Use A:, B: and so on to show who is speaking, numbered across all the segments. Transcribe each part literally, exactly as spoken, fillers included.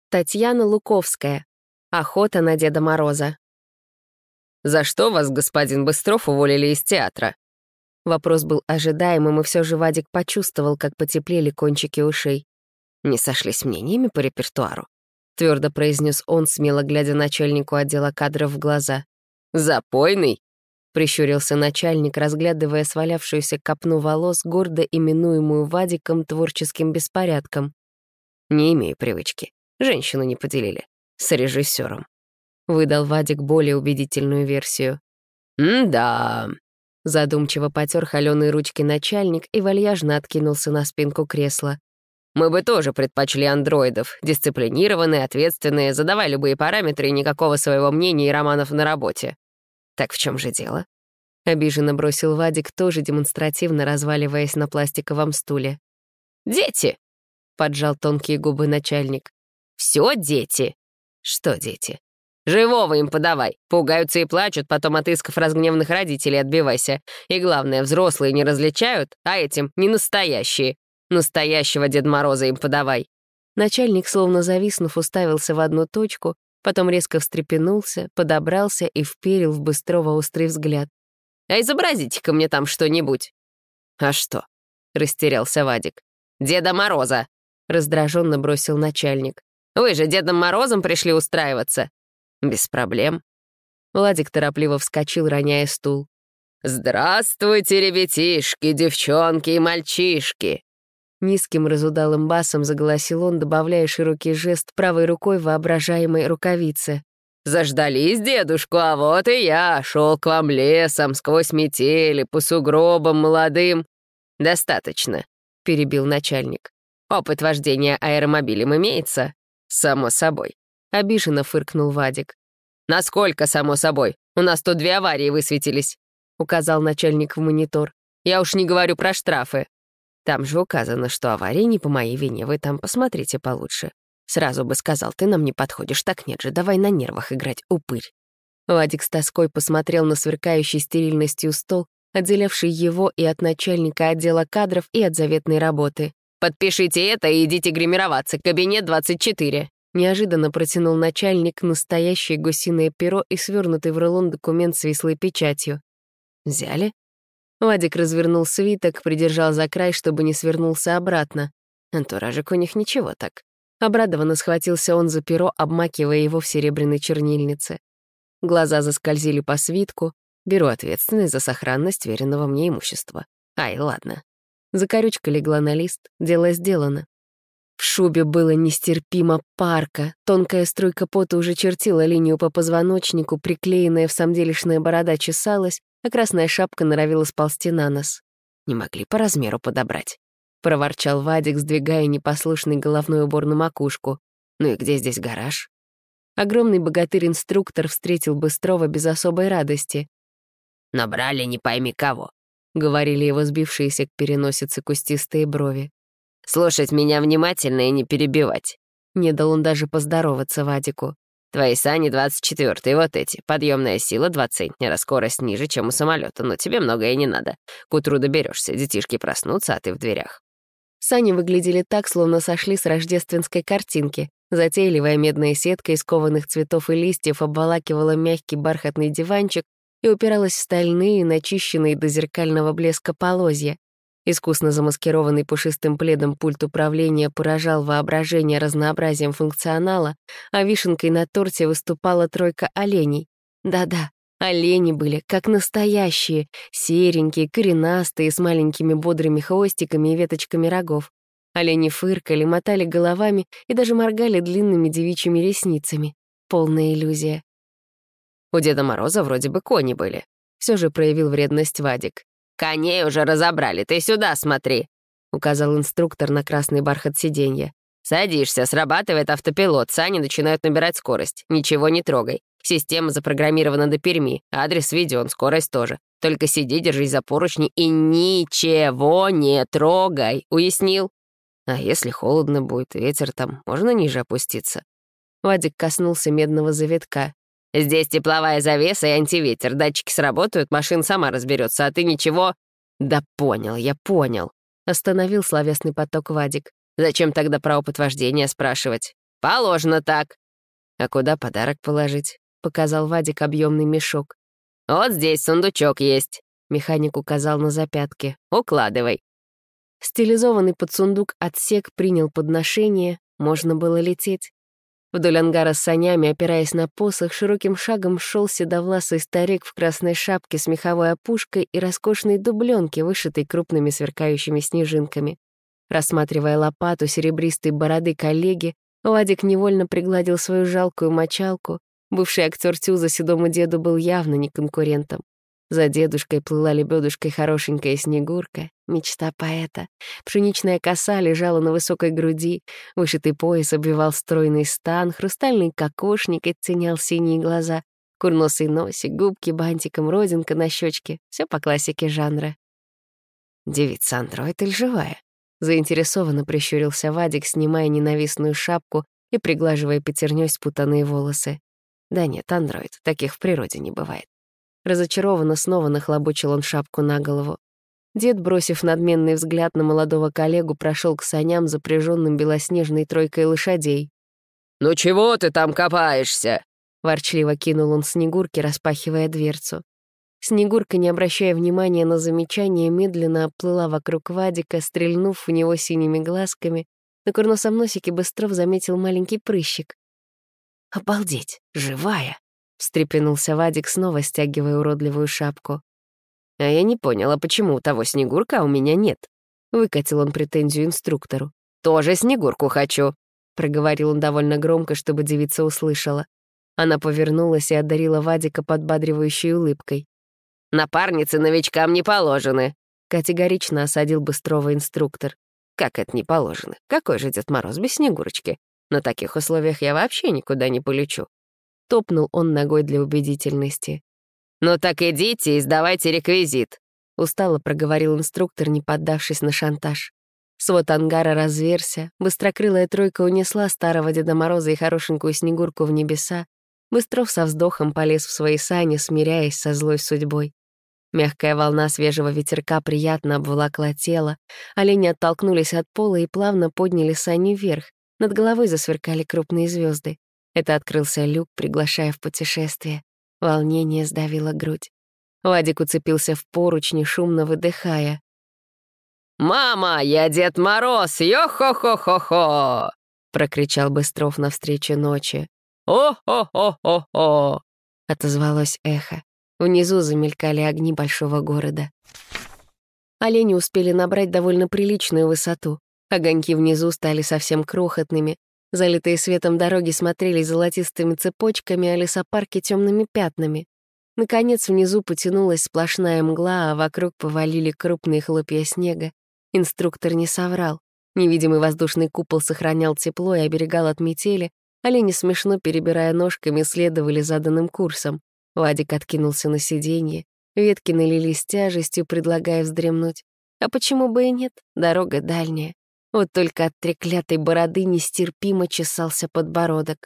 A: Татьяна Луковская. Охота на Деда Мороза.
B: «За что вас, господин Быстров, уволили из театра?»
A: Вопрос был ожидаемым, и все же Вадик почувствовал, как потеплели кончики ушей.
B: «Не сошлись мнениями по репертуару»,
A: — твердо произнес он, смело глядя начальнику отдела кадров в глаза.
B: «Запойный?»
A: — прищурился начальник, разглядывая свалявшуюся копну волос, гордо именуемую Вадиком творческим беспорядком.
B: «Не имею привычки. Женщину не поделили. С режиссером»,
A: — выдал Вадик более убедительную версию.
B: «М-да»,
A: — задумчиво потер холёные ручки начальник и вальяжно откинулся на спинку кресла.
B: «Мы бы тоже предпочли андроидов. Дисциплинированные, ответственные, задавай любые параметры и никакого своего мнения и романов на работе». «Так в чем же дело?»
A: — обиженно бросил Вадик, тоже демонстративно разваливаясь на пластиковом стуле.
B: «Дети!» — поджал тонкие губы начальник. «Все дети!» «Что дети?» «Живого им подавай. Пугаются и плачут, потом от исков разгневанных родителей отбивайся. И главное, взрослые не различают, а этим не настоящие. Настоящего Деда Мороза им подавай».
A: Начальник, словно зависнув, уставился в одну точку, потом резко встрепенулся, подобрался и вперил в Быстрова острый взгляд.
B: «А изобразите-ка мне там что-нибудь». «А что?» — растерялся Вадик. «Деда Мороза!» — раздраженно бросил начальник. «Вы же Дедом Морозом пришли устраиваться?» «Без проблем».
A: Владик торопливо вскочил, роняя стул.
B: «Здравствуйте, ребятишки, девчонки и мальчишки!»
A: Низким разудалым басом заголосил он, добавляя широкий жест правой рукой воображаемой рукавицы.
B: «Заждались дедушку, а вот и я, шел к вам лесом, сквозь метели, по сугробам молодым». «Достаточно», — перебил начальник. «Опыт вождения аэромобилем имеется?» «Само собой», — обиженно фыркнул Вадик. «Насколько само собой? У нас тут две аварии высветились», — указал начальник в монитор. «Я уж не говорю про штрафы». «Там же указано, что аварии не по моей вине, вы там посмотрите получше. Сразу бы сказал, ты нам не подходишь, так нет же, давай на нервах играть, упырь».
A: Вадик с тоской посмотрел на сверкающий стерильностью стол, отделявший его и от начальника отдела кадров, и от заветной работы.
B: «Подпишите это и идите гримироваться, кабинет двадцать четыре».
A: Неожиданно протянул начальник настоящее гусиное перо и свернутый в рулон документ с вислой печатью.
B: «Взяли?»
A: Вадик развернул свиток, придержал за край, чтобы не свернулся обратно.
B: Антуражик у них ничего так.
A: Обрадованно схватился он за перо, обмакивая его в серебряной чернильнице. Глаза заскользили по свитку. Беру ответственность за сохранность веренного мне имущества. Ай, ладно. Закорючка легла на лист, дело сделано. В шубе было нестерпимо парко, тонкая струйка пота уже чертила линию по позвоночнику, приклеенная в самделишная борода чесалась, а красная шапка норовила сползти на нос.
B: «Не могли по размеру подобрать»,
A: — проворчал Вадик, сдвигая непослушный головной убор на макушку.
B: «Ну и где здесь гараж?»
A: Огромный богатырь-инструктор встретил Быстрова без особой радости.
B: «Набрали не пойми кого»,
A: — говорили его сбившиеся к переносице кустистые брови.
B: «Слушать меня внимательно и не перебивать».
A: Не дал он даже поздороваться Вадику.
B: «Твои сани двадцать четвёртые, вот эти. Подъемная сила два центнера, скорость ниже, чем у самолета, но тебе многое не надо. К утру доберешься, детишки проснутся, а ты в дверях».
A: Сани выглядели так, словно сошли с рождественской картинки. Затейливая медная сетка из кованых цветов и листьев обволакивала мягкий бархатный диванчик и упиралась в стальные, начищенные до зеркального блеска полозья. Искусно замаскированный пушистым пледом пульт управления поражал воображение разнообразием функционала, а вишенкой на торте выступала тройка оленей. Да-да, олени были, как настоящие, серенькие, коренастые, с маленькими бодрыми хвостиками и веточками рогов. Олени фыркали, мотали головами и даже моргали длинными девичьими ресницами. Полная иллюзия.
B: «У Деда Мороза вроде бы кони были», — все же проявил вредность Вадик. «Коней уже разобрали, ты сюда смотри», — указал инструктор на красный бархат сиденья. «Садишься, срабатывает автопилот, сани начинают набирать скорость. Ничего не трогай. Система запрограммирована до Перми, адрес введен, скорость тоже. Только сиди, держись за поручни и ничего не трогай. Уяснил? А если холодно будет, ветер там, можно ниже опуститься?»
A: Вадик коснулся медного завитка.
B: «Здесь тепловая завеса и антиветер. Датчики сработают, машина сама разберется, а ты ничего...» «Да понял, я понял», — остановил словесный поток Вадик. «Зачем тогда про опыт вождения спрашивать?» Положено так».
A: «А куда подарок положить?» — показал Вадик объемный мешок.
B: «Вот здесь сундучок есть», — механик указал на запятки. «Укладывай».
A: Стилизованный под сундук отсек принял подношение, можно было лететь. Вдоль ангара с санями, опираясь на посох, широким шагом шел седовласый старик в красной шапке с меховой опушкой и роскошной дубленке, вышитой крупными сверкающими снежинками. Рассматривая лопату серебристой бороды коллеги, Вадик невольно пригладил свою жалкую мочалку. Бывший актер Тюза седому деду был явно не конкурентом. За дедушкой плыла лебедушкой хорошенькая Снегурка, мечта поэта. Пшеничная коса лежала на высокой груди, вышитый пояс обвивал стройный стан, хрустальный кокошник оттенял синие глаза, курносый носик, губки бантиком, родинка на щечке — все по классике жанра. «Девица-андроид или живая?» — заинтересованно прищурился Вадик, снимая ненавистную шапку и приглаживая пятерней спутанные волосы. «Да нет, андроид, таких в природе не бывает». Разочарованно снова нахлобучил он шапку на голову. Дед, бросив надменный взгляд на молодого коллегу, прошел к саням, запряженным белоснежной тройкой лошадей.
B: «Ну чего ты там копаешься?»
A: — ворчливо кинул он Снегурке, распахивая дверцу. Снегурка, не обращая внимания на замечание, медленно оплыла вокруг Вадика, стрельнув в него синими глазками. На курносом носике Быстров заметил маленький прыщик. «Обалдеть, живая!» — встрепенулся Вадик, снова стягивая уродливую шапку.
B: «А я не поняла, почему у того Снегурка, а у меня нет?» — выкатил он претензию инструктору. «Тоже Снегурку хочу», — проговорил он довольно громко, чтобы девица услышала. Она повернулась и одарила Вадика подбадривающей улыбкой. «Напарницы новичкам не положены», — категорично осадил Быстрова инструктор. «Как это не положено? Какой же Дед Мороз без Снегурочки? На таких условиях я вообще никуда не полечу».
A: Топнул он ногой для убедительности.
B: «Ну так идите и сдавайте реквизит», —
A: устало проговорил инструктор, не поддавшись на шантаж. Свод ангара разверся, быстрокрылая тройка унесла старого Деда Мороза и хорошенькую Снегурку в небеса. Быстров со вздохом полез в свои сани, смиряясь со злой судьбой. Мягкая волна свежего ветерка приятно обволокла тело, олени оттолкнулись от пола и плавно подняли сани вверх. Над головой засверкали крупные звезды. Это открылся люк, приглашая в путешествие. Волнение сдавило грудь. Вадик уцепился в поручни, шумно выдыхая.
B: «Мама, я Дед Мороз! Йо-хо-хо-хо-хо!» — прокричал Быстров навстречу ночи. «О-хо-хо-хо-хо!»
A: — отозвалось эхо. Внизу замелькали огни большого города. Олени успели набрать довольно приличную высоту. Огоньки внизу стали совсем крохотными. Залитые светом дороги смотрелись золотистыми цепочками, а лесопарки — темными пятнами. Наконец внизу потянулась сплошная мгла, а вокруг повалили крупные хлопья снега. Инструктор не соврал. Невидимый воздушный купол сохранял тепло и оберегал от метели. Олени, смешно перебирая ножками, следовали заданным курсом. Вадик откинулся на сиденье. Ветки налились тяжестью, предлагая вздремнуть. А почему бы и нет? Дорога дальняя. Вот только от треклятой бороды нестерпимо чесался подбородок.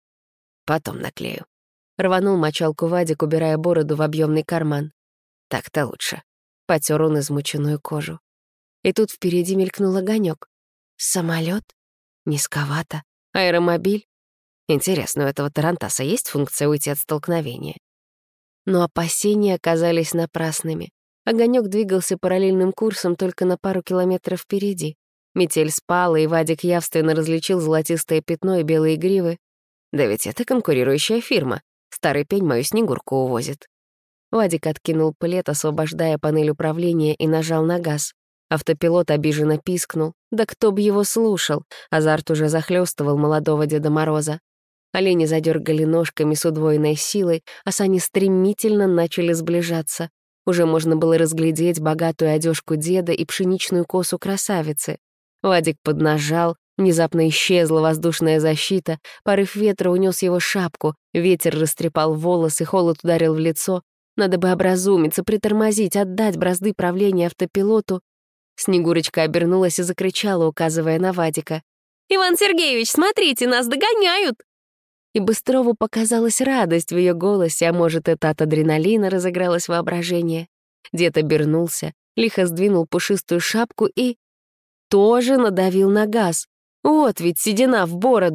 B: «Потом наклею»,
A: — рванул мочалку Вадик, убирая бороду в объемный карман.
B: «Так-то лучше»,
A: — потер он измученную кожу. И тут впереди мелькнул огонек. Самолет? Низковато. Аэромобиль? Интересно, у этого тарантаса есть функция уйти от столкновения? Но опасения оказались напрасными. Огонек двигался параллельным курсом только на пару километров впереди. Метель спала, и Вадик явственно различил золотистое пятно и белые гривы. Да ведь это конкурирующая фирма. Старый пень мою Снегурку увозит. Вадик откинул плед, освобождая панель управления, и нажал на газ. Автопилот обиженно пискнул. Да кто б его слушал? Азарт уже захлёстывал молодого Деда Мороза. Олени задергали ножками с удвоенной силой, а сани стремительно начали сближаться. Уже можно было разглядеть богатую одежку деда и пшеничную косу красавицы. Вадик поднажал, внезапно исчезла воздушная защита, порыв ветра унес его шапку, ветер растрепал волосы, холод ударил в лицо. Надо бы образумиться, притормозить, отдать бразды правления автопилоту. Снегурочка обернулась и закричала, указывая на Вадика. «Иван Сергеевич, смотрите, нас догоняют!» И Быстрову показалась радость в ее голосе, а может, это от адреналина разыгралось воображение. Дед обернулся, лихо сдвинул пушистую шапку и... тоже надавил на газ. Вот ведь седина в бороду.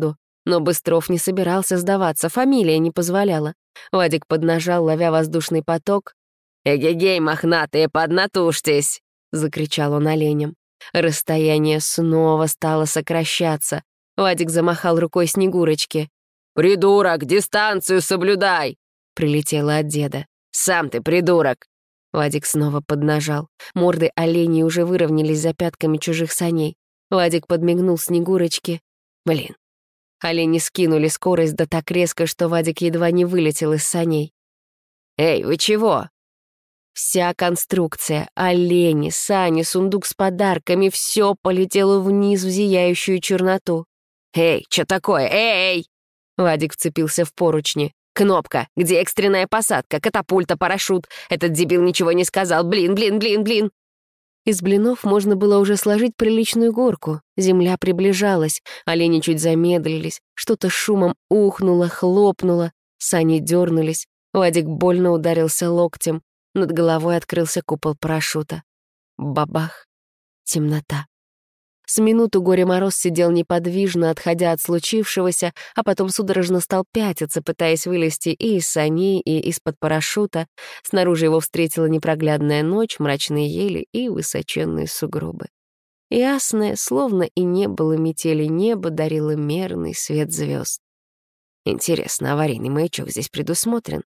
A: Но Быстров не собирался сдаваться, фамилия не позволяла. Вадик поднажал, ловя воздушный поток.
B: «Эгегей, мохнатые, поднатужьтесь!» — закричал он оленям.
A: Расстояние снова стало сокращаться. Вадик замахал рукой Снегурочке.
B: «Придурок, дистанцию соблюдай!»
A: — прилетело от деда.
B: «Сам ты придурок!»
A: Вадик снова поднажал. Морды оленей уже выровнялись за пятками чужих саней. Вадик подмигнул Снегурочке. Блин. Олени скинули скорость да так резко, что Вадик едва не вылетел из саней.
B: «Эй, вы чего?»
A: Вся конструкция, олени, сани, сундук с подарками — все полетело вниз в зияющую черноту.
B: «Эй, что такое? Эй!»
A: Вадик вцепился в поручни.
B: «Кнопка! Где экстренная посадка? Катапульта, парашют? Этот дебил ничего не сказал. Блин, блин, блин, блин!»
A: Из блинов можно было уже сложить приличную горку. Земля приближалась, олени чуть замедлились, что-то шумом ухнуло, хлопнуло, сани дернулись. Вадик больно ударился локтем. Над головой открылся купол парашюта. Бабах. Темнота. С минуту Горе-Мороз сидел неподвижно, отходя от случившегося, а потом судорожно стал пятиться, пытаясь вылезти и из саней, и из-под парашюта. Снаружи его встретила непроглядная ночь, мрачные ели и высоченные сугробы. Ясное, словно и не было метели, небо дарило мерный свет звезд. Интересно, аварийный маячок здесь предусмотрен?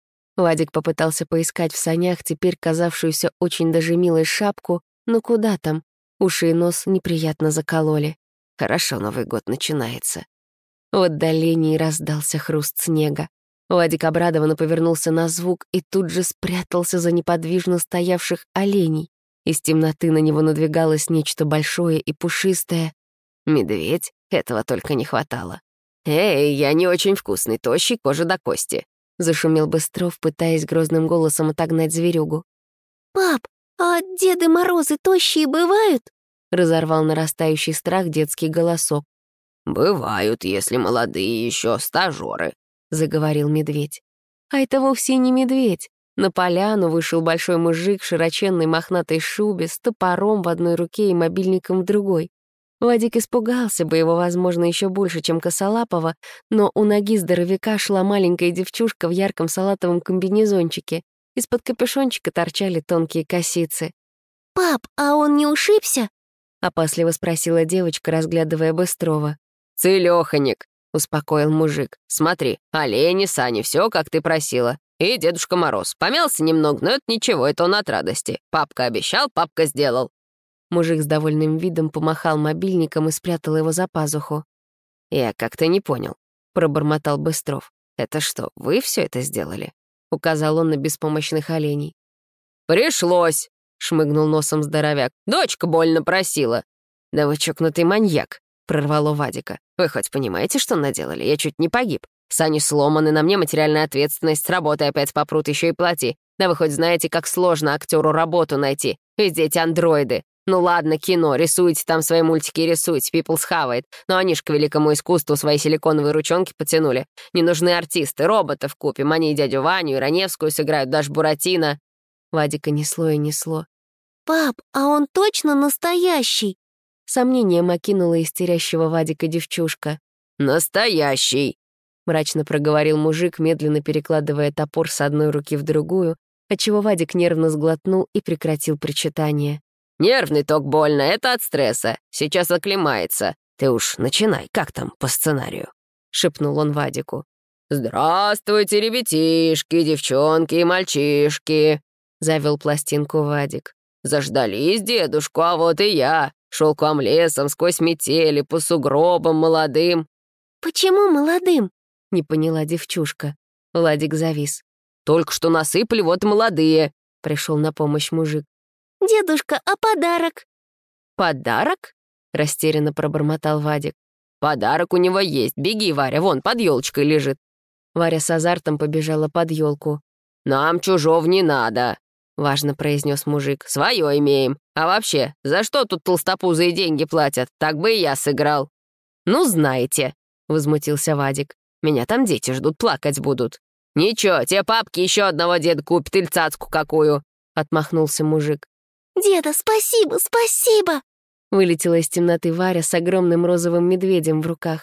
A: Вадик попытался поискать в санях теперь казавшуюся очень даже милой шапку, но куда там? Уши и нос неприятно закололи. Хорошо, Новый год начинается. В отдалении раздался хруст снега. Вадик обрадованно повернулся на звук и тут же спрятался за неподвижно стоявших оленей. Из темноты на него надвигалось нечто большое и пушистое. Медведь? Этого только не хватало.
B: «Эй, я не очень вкусный, тощий, кожа до кости»,
A: — зашумел Быстров, пытаясь грозным голосом отогнать зверюгу.
C: «Пап, а Деды Морозы тощие бывают?»
A: — разорвал нарастающий страх детский голосок.
B: «Бывают, если молодые еще стажеры»,
A: — заговорил медведь. А это вовсе не медведь. На поляну вышел большой мужик в широченной мохнатой шубе с топором в одной руке и мобильником в другой. Вадик испугался бы его, возможно, еще больше, чем Косолапова, но у ноги здоровяка шла маленькая девчушка в ярком салатовом комбинезончике. Из-под капюшончика торчали тонкие косицы.
C: «Пап, а он не ушибся?»
A: — опасливо спросила девочка, разглядывая Быстрова.
B: «Целёханик», — успокоил мужик. «Смотри, олени, сани, все, как ты просила. И Дедушка Мороз. Помялся немного, но это ничего, это он от радости. Папка обещал, папка сделал».
A: Мужик с довольным видом помахал мобильником и спрятал его за пазуху.
B: «Я как-то не понял», — пробормотал Быстров.
A: «Это что, вы все это сделали?» — указал он на беспомощных оленей.
B: «Пришлось», — шмыгнул носом здоровяк. «Дочка больно просила».
A: «Да вы чокнутый маньяк», — прорвало Вадика. «Вы хоть понимаете, что наделали? Я чуть не погиб. Сани сломаны, на мне материальная ответственность, с работы опять попрут, еще и плати. Да вы хоть знаете, как сложно актеру работу найти? Везде эти андроиды. Ну ладно, кино, рисуйте там свои мультики и рисуйте, people схавает. Но они ж к великому искусству свои силиконовые ручонки потянули. Не нужны артисты, роботов купим. Они и дядю Ваню, и Раневскую сыграют, даже Буратино». Вадика несло и несло.
C: «Пап, а он точно настоящий?»
A: Сомнением окинула истерящего Вадика девчушка.
B: «Настоящий!»
A: — мрачно проговорил мужик, медленно перекладывая топор с одной руки в другую, отчего Вадик нервно сглотнул и прекратил причитание.
B: «Нервный ток больно, это от стресса. Сейчас оклемается. Ты уж начинай, как там по сценарию?» — шепнул он Вадику. «Здравствуйте, ребятишки, девчонки и мальчишки!» — завел пластинку Вадик. «Заждались дедушку, а вот и я. Шел к вам лесом сквозь метели, по сугробам молодым».
C: «Почему молодым?»
A: — не поняла девчушка. Владик завис.
B: «Только что насыпали, вот молодые»,
A: — пришел на помощь мужик.
C: «Дедушка, а подарок?»
A: «Подарок?» — растерянно пробормотал Вадик.
B: «Подарок у него есть. Беги, Варя, вон, под елочкой лежит».
A: Варя с азартом побежала под елку.
B: «Нам чужого не надо», —
A: важно произнес мужик.
B: «Свое имеем. А вообще, за что тут толстопузые деньги платят? Так бы и я сыграл».
A: «Ну, знаете», — возмутился Вадик. «Меня там дети ждут, плакать будут».
B: «Ничего, те папки еще одного деда купят или цацку какую», —
A: отмахнулся мужик.
C: «Деда, спасибо, спасибо!»
A: Вылетела из темноты Варя с огромным розовым медведем в руках.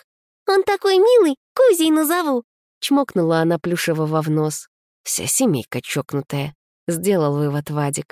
C: Он такой милый, Кузей назову!»
A: Чмокнула она Плюшевого в нос. «Вся семейка чокнутая», — сделал вывод Вадик.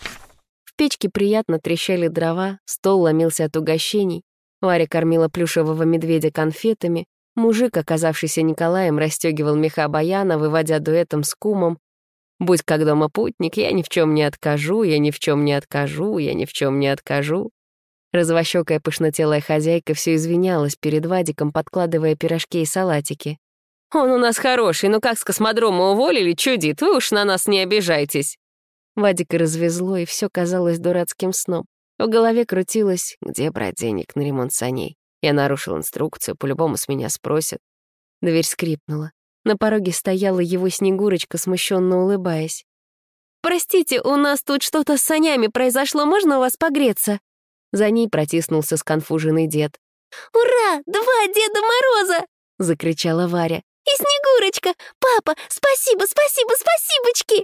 A: В печке приятно трещали дрова, стол ломился от угощений. Варя кормила Плюшевого медведя конфетами. Мужик, оказавшийся Николаем, расстегивал меха баяна, выводя дуэтом с кумом. «Будь как дома путник, я ни в чем не откажу, я ни в чем не откажу, я ни в чем не откажу». Развощёкая пышнотелая хозяйка все извинялась перед Вадиком, подкладывая пирожки и салатики. «Он у нас хороший, но как с космодрома уволили, чудит, вы уж на нас не обижайтесь». Вадика развезло, и все казалось дурацким сном. В голове крутилось, где брать денег на ремонт саней. Я нарушил инструкцию, по-любому с меня спросят. Дверь скрипнула. На пороге стояла его Снегурочка, смущенно улыбаясь. «Простите, у нас тут что-то с санями произошло, можно у вас погреться?» За ней протиснулся сконфуженный дед.
C: «Ура! Два Деда Мороза!» — закричала Варя. «И Снегурочка! Папа, спасибо, спасибо, спасибочки!»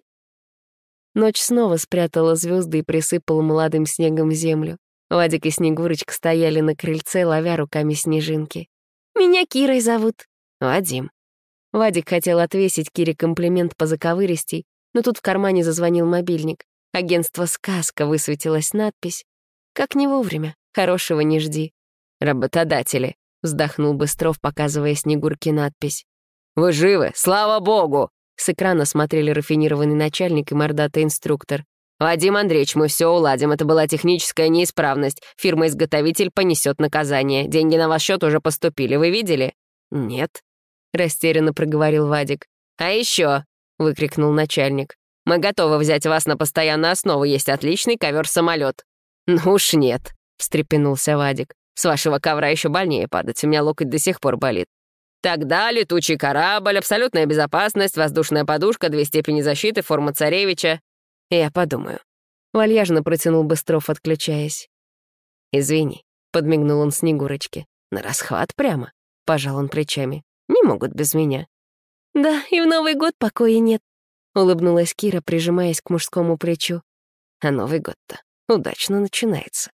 A: Ночь снова спрятала звезды и присыпала молодым снегом землю. Вадик и Снегурочка стояли на крыльце, ловя руками снежинки.
C: «Меня Кирой зовут».
A: «Вадим». Вадик хотел отвесить Кире комплимент по заковыристей, но тут в кармане зазвонил мобильник. Агентство «Сказка» высветилась надпись. Как не вовремя, хорошего не жди. «Работодатели», — вздохнул Быстров, показывая Снегурке надпись. «Вы живы, слава богу!» С экрана смотрели рафинированный начальник и мордатый инструктор. «Вадим Андреевич, мы все уладим. Это была техническая неисправность. Фирма-изготовитель понесет наказание. Деньги на ваш счет уже поступили. Вы видели?» «Нет», — растерянно проговорил Вадик. «А еще!» — выкрикнул начальник. «Мы готовы взять вас на постоянную основу. Есть отличный ковер-самолет». «Ну уж нет», — встрепенулся Вадик. «С вашего ковра еще больнее падать. У меня локоть до сих пор болит». «Тогда летучий корабль, абсолютная безопасность, воздушная подушка, две степени защиты, форма царевича». «Я подумаю». Вальяжно протянул Быстров, отключаясь. «Извини», — подмигнул он Снегурочке. «На расхват прямо», — пожал он плечами. «Не могут без меня».
C: «Да, и в Новый год покоя нет»,
A: — улыбнулась Кира, прижимаясь к мужскому плечу. «А Новый год-то удачно начинается».